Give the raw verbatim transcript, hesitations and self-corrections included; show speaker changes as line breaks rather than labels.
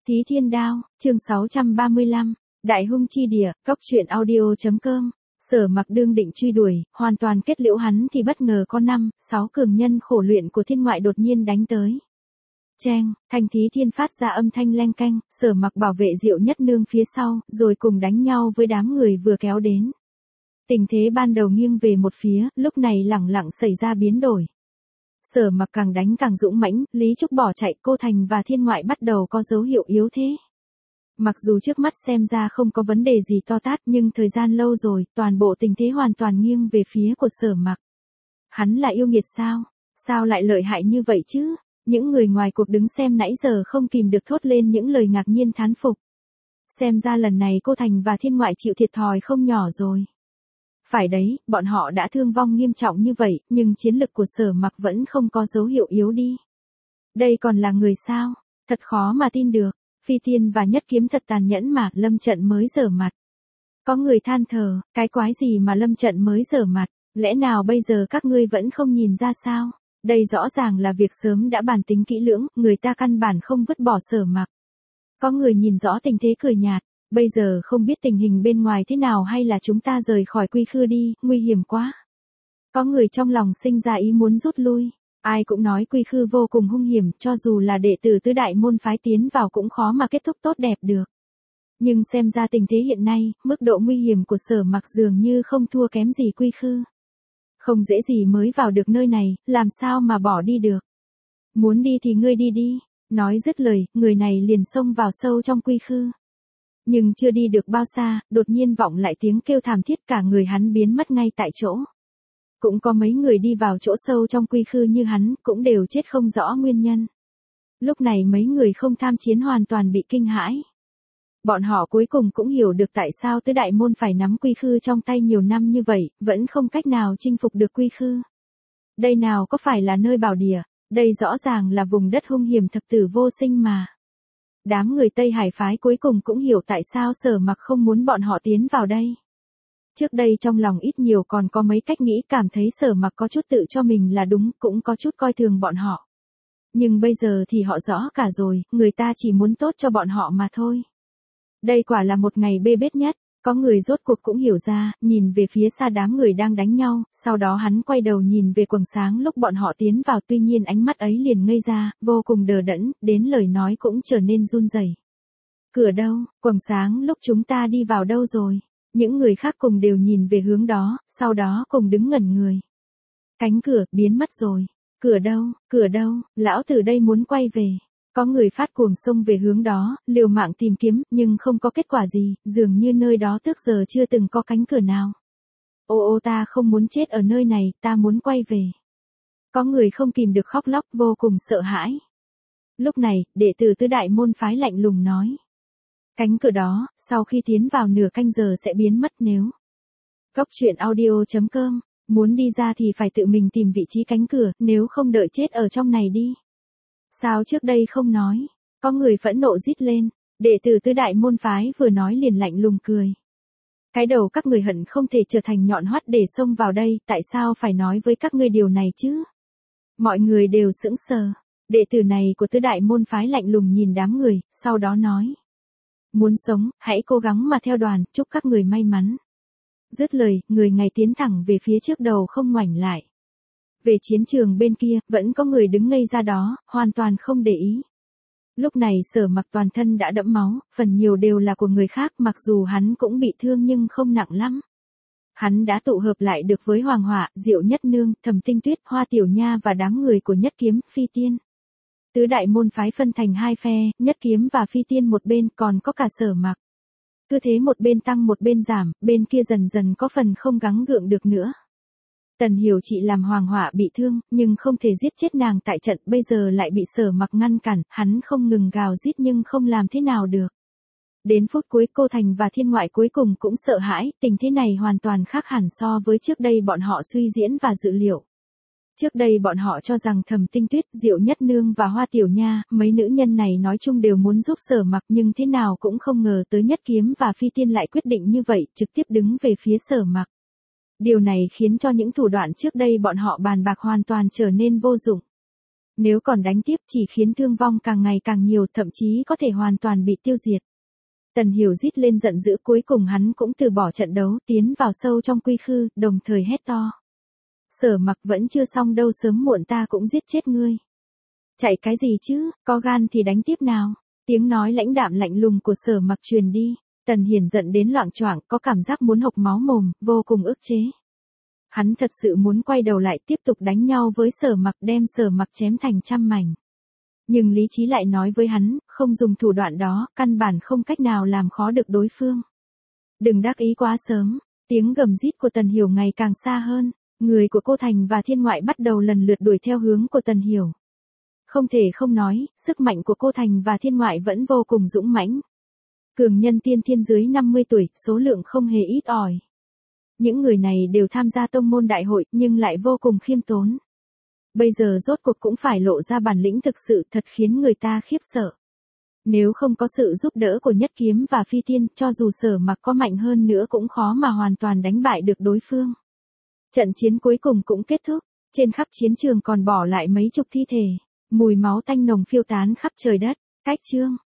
Thí Thiên Đao, chương sáu trăm ba mươi lăm, Đại hung chi địa, cốc truyện audio chấm com. Sở Mặc đương định truy đuổi, hoàn toàn kết liễu hắn thì bất ngờ có năm, sáu cường nhân khổ luyện của thiên ngoại đột nhiên đánh tới. Cheng, thanh Thí Thiên phát ra âm thanh leng keng, Sở Mặc bảo vệ Diệu Nhất Nương phía sau, rồi cùng đánh nhau với đám người vừa kéo đến. Tình thế ban đầu nghiêng về một phía, lúc này lẳng lặng xảy ra biến đổi. Sở Mặc càng đánh càng dũng mãnh, Lý Trúc bỏ chạy, Cô Thành và thiên ngoại bắt đầu có dấu hiệu yếu thế. Mặc dù trước mắt xem ra không có vấn đề gì to tát, nhưng thời gian lâu rồi, toàn bộ tình thế hoàn toàn nghiêng về phía của Sở Mặc. Hắn là yêu nghiệt sao? Sao lại lợi hại như vậy chứ? Những người ngoài cuộc đứng xem nãy giờ không kìm được thốt lên những lời ngạc nhiên thán phục. Xem ra lần này Cô Thành và thiên ngoại chịu thiệt thòi không nhỏ rồi. Phải đấy, bọn họ đã thương vong nghiêm trọng như vậy, nhưng chiến lực của Sở Mặc vẫn không có dấu hiệu yếu đi. Đây còn là người sao? Thật khó mà tin được. Phi Tiên và Nhất Kiếm thật tàn nhẫn mà, lâm trận mới giở mặt. Có người than thở, cái quái gì mà lâm trận mới giở mặt, lẽ nào bây giờ các ngươi vẫn không nhìn ra sao? Đây rõ ràng là việc sớm đã bàn tính kỹ lưỡng, người ta căn bản không vứt bỏ Sở Mặc. Có người nhìn rõ tình thế cười nhạt, bây giờ không biết tình hình bên ngoài thế nào hay là chúng ta rời khỏi Quy Khư đi, nguy hiểm quá. Có người trong lòng sinh ra ý muốn rút lui. Ai cũng nói Quy Khư vô cùng hung hiểm, cho dù là đệ tử tứ đại môn phái tiến vào cũng khó mà kết thúc tốt đẹp được. Nhưng xem ra tình thế hiện nay, mức độ nguy hiểm của Sở Mặc dường như không thua kém gì Quy Khư. Không dễ gì mới vào được nơi này, làm sao mà bỏ đi được. Muốn đi thì ngươi đi đi. Nói dứt lời, người này liền xông vào sâu trong Quy Khư. Nhưng chưa đi được bao xa, đột nhiên vọng lại tiếng kêu thảm thiết, cả người hắn biến mất ngay tại chỗ. Cũng có mấy người đi vào chỗ sâu trong Quy Khư như hắn, cũng đều chết không rõ nguyên nhân. Lúc này mấy người không tham chiến hoàn toàn bị kinh hãi. Bọn họ cuối cùng cũng hiểu được tại sao tứ đại môn phải nắm Quy Khư trong tay nhiều năm như vậy, vẫn không cách nào chinh phục được Quy Khư. Đây nào có phải là nơi bảo địa, đây rõ ràng là vùng đất hung hiểm thập tử vô sinh mà. Đám người Tây Hải phái cuối cùng cũng hiểu tại sao Sở Mặc không muốn bọn họ tiến vào đây. Trước đây trong lòng ít nhiều còn có mấy cách nghĩ, cảm thấy Sở Mặc có chút tự cho mình là đúng, cũng có chút coi thường bọn họ. Nhưng bây giờ thì họ rõ cả rồi, người ta chỉ muốn tốt cho bọn họ mà thôi. Đây quả là một ngày bê bết nhất, có người rốt cuộc cũng hiểu ra, nhìn về phía xa đám người đang đánh nhau, sau đó hắn quay đầu nhìn về quầng sáng lúc bọn họ tiến vào, tuy nhiên ánh mắt ấy liền ngây ra, vô cùng đờ đẫn, đến lời nói cũng trở nên run rẩy. Cửa đâu, quầng sáng lúc chúng ta đi vào đâu rồi? Những người khác cùng đều nhìn về hướng đó, sau đó cùng đứng ngẩn người. Cánh cửa, biến mất rồi. Cửa đâu, cửa đâu, lão tử đây muốn quay về. Có người phát cuồng xông về hướng đó, liều mạng tìm kiếm, nhưng không có kết quả gì, dường như nơi đó trước giờ chưa từng có cánh cửa nào. Ô ô ta không muốn chết ở nơi này, ta muốn quay về. Có người không kìm được khóc lóc, vô cùng sợ hãi. Lúc này, đệ tử tứ đại môn phái lạnh lùng nói. Cánh cửa đó, sau khi tiến vào nửa canh giờ sẽ biến mất nếu. Cốc truyện audio chấm com, muốn đi ra thì phải tự mình tìm vị trí cánh cửa, nếu không đợi chết ở trong này đi. Sao trước đây không nói? Có người phẫn nộ rít lên, đệ tử tứ đại môn phái vừa nói liền lạnh lùng cười. Cái đầu các người hận không thể trở thành nhọn hoắt để xông vào đây, tại sao phải nói với các ngươi điều này chứ? Mọi người đều sững sờ, đệ tử này của tứ đại môn phái lạnh lùng nhìn đám người, sau đó nói. Muốn sống, hãy cố gắng mà theo đoàn, chúc các người may mắn. Dứt lời, người ngày tiến thẳng về phía trước đầu không ngoảnh lại. Về chiến trường bên kia, vẫn có người đứng ngây ra đó, hoàn toàn không để ý. Lúc này Sở Mặc toàn thân đã đẫm máu, phần nhiều đều là của người khác, mặc dù hắn cũng bị thương nhưng không nặng lắm. Hắn đã tụ hợp lại được với Hoàng Họa, Diệu Nhất Nương, Thẩm Tinh Tuyết, Hoa Tiểu Nha và đám người của Nhất Kiếm, Phi Tiên. Tứ đại môn phái phân thành hai phe, Nhất Kiếm và Phi Tiên một bên, còn có cả Sở Mặc. Cứ thế một bên tăng một bên giảm, bên kia dần dần có phần không gắng gượng được nữa. Tần Hiểu chị làm Hoàng Họa bị thương, nhưng không thể giết chết nàng tại trận, bây giờ lại bị Sở Mặc ngăn cản, hắn không ngừng gào rít nhưng không làm thế nào được. Đến phút cuối Cô Thành và thiên ngoại cuối cùng cũng sợ hãi, tình thế này hoàn toàn khác hẳn so với trước đây bọn họ suy diễn và dự liệu. Trước đây bọn họ cho rằng Thẩm Tinh Tuyết, Diệu Nhất Nương và Hoa Tiểu Nha, mấy nữ nhân này nói chung đều muốn giúp Sở Mặc, nhưng thế nào cũng không ngờ tới Nhất Kiếm và Phi Tiên lại quyết định như vậy, trực tiếp đứng về phía Sở Mặc. Điều này khiến cho những thủ đoạn trước đây bọn họ bàn bạc hoàn toàn trở nên vô dụng. Nếu còn đánh tiếp chỉ khiến thương vong càng ngày càng nhiều, thậm chí có thể hoàn toàn bị tiêu diệt. Tần Hiểu rít lên giận dữ, cuối cùng hắn cũng từ bỏ trận đấu, tiến vào sâu trong quy khư, đồng thời hét to. Sở Mặc vẫn chưa xong đâu, sớm muộn ta cũng giết chết ngươi. Chạy cái gì chứ, có gan thì đánh tiếp nào. Tiếng nói lãnh đạm lạnh lùng của Sở Mặc truyền đi. Tần Hiền giận đến loạng choạng, có cảm giác muốn hộc máu mồm, vô cùng ức chế. Hắn thật sự muốn quay đầu lại tiếp tục đánh nhau với Sở Mặc, đem Sở Mặc chém thành trăm mảnh. Nhưng lý trí lại nói với hắn, không dùng thủ đoạn đó, căn bản không cách nào làm khó được đối phương. Đừng đắc ý quá sớm. Tiếng gầm rít của Tần Hiểu ngày càng xa hơn. Người của Cô Thành và Thiên Ngoại bắt đầu lần lượt đuổi theo hướng của Tần Hiểu. Không thể không nói, sức mạnh của Cô Thành và Thiên Ngoại vẫn vô cùng dũng mãnh. Cường nhân tiên thiên dưới năm mươi tuổi, số lượng không hề ít ỏi. Những người này đều tham gia tông môn đại hội, nhưng lại vô cùng khiêm tốn. Bây giờ rốt cuộc cũng phải lộ ra bản lĩnh thực sự, thật khiến người ta khiếp sợ. Nếu không có sự giúp đỡ của Nhất Kiếm và Phi Tiên, cho dù Sở Mặc có mạnh hơn nữa cũng khó mà hoàn toàn đánh bại được đối phương. Trận chiến cuối cùng cũng kết thúc, trên khắp chiến trường còn bỏ lại mấy chục thi thể, mùi máu tanh nồng phiêu tán khắp trời đất. Cách chương